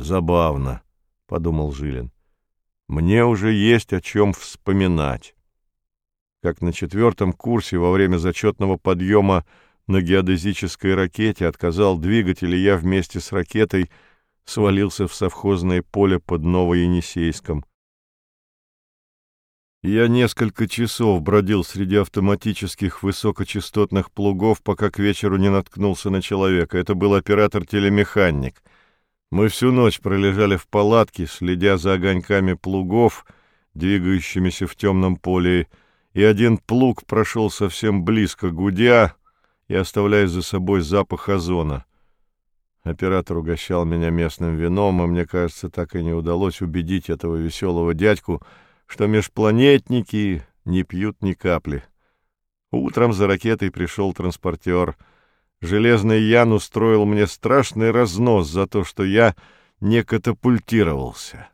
«Забавно», — подумал Жилин. «Мне уже есть о чем вспоминать. Как на 4-м курсе во время зачетного подъема на геодезической ракете отказал двигатель, и я вместе с ракетой свалился в совхозное поле под Новоенисейском. Я несколько часов бродил среди автоматических высокочастотных плугов, пока к вечеру не наткнулся на человека. Это был оператор-телемеханик. Мы всю ночь пролежали в палатке, следя за огоньками плугов, двигающимися в темном поле, и один плуг прошел совсем близко, гудя и оставляя за собой запах озона. Оператор угощал меня местным вином, и мне кажется, так и не удалось убедить этого веселого дядьку, что межпланетники не пьют ни капли. Утром за ракетой пришел транспортер. Железный Ян устроил мне страшный разнос за то, что я не катапультировался.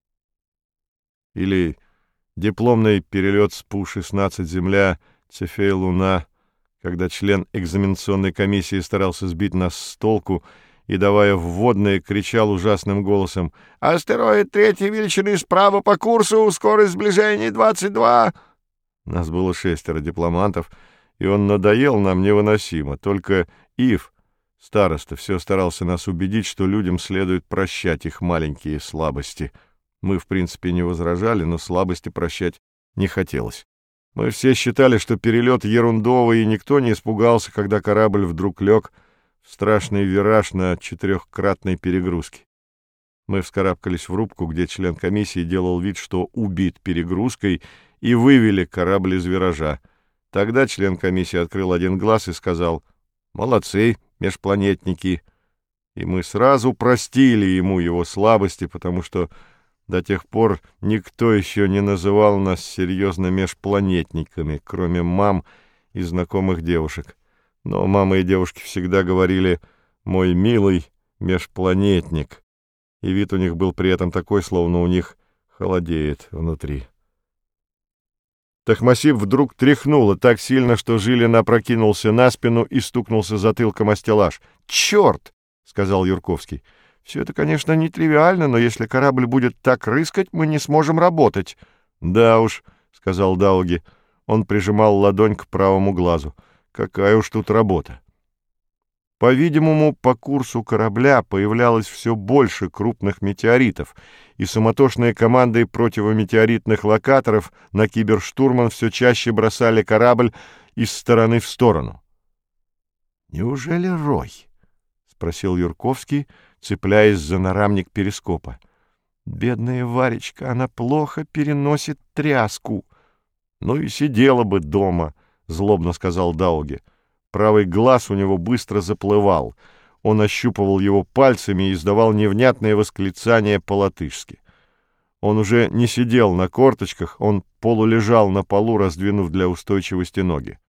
Или дипломный перелет с Пу-16 «Земля», Цефей-Луна, когда член экзаменационной комиссии старался сбить нас с толку и, давая вводные, кричал ужасным голосом: «Астероид 3-й величины справа по курсу, скорость сближения 22». Нас было 6 дипломантов, и он надоел нам невыносимо. Только Ив, староста, все старался нас убедить, что людям следует прощать их маленькие слабости. Мы, в принципе, не возражали, но слабости прощать не хотелось. Мы все считали, что перелет ерундовый, и никто не испугался, когда корабль вдруг лег в страшный вираж на 4-кратной перегрузке. Мы вскарабкались в рубку, где член комиссии делал вид, что убит перегрузкой, и вывели корабль из виража. Тогда член комиссии открыл один глаз и сказал: «Молодцы, межпланетники». И мы сразу простили ему его слабости, потому что до тех пор никто еще не называл нас серьезно межпланетниками, кроме мам и знакомых девушек. Но мамы и девушки всегда говорили «мой милый межпланетник», и вид у них был при этом такой, словно у них холодеет внутри. Тахмасиб вдруг тряхнуло так сильно, что Жилин опрокинулся на спину и стукнулся затылком о стеллаж. «Черт!» — сказал Юрковский. «Все это, конечно, нетривиально, но если корабль будет так рыскать, мы не сможем работать». «Да уж», — сказал Дауги. Он прижимал ладонь к правому глазу. «Какая уж тут работа!» По-видимому, по курсу корабля появлялось все больше крупных метеоритов, и суматошные команды противометеоритных локаторов на киберштурман все чаще бросали корабль из стороны в сторону. «Неужели рой?» — спросил Юрковский, цепляясь за нарамник перископа. «Бедная Варечка, она плохо переносит тряску». «Ну и сидела бы дома», — злобно сказал Дауги. Правый глаз у него быстро заплывал. Он ощупывал его пальцами и издавал невнятные восклицания по-латышски. Он уже не сидел на корточках, он полулежал на полу, раздвинув для устойчивости ноги.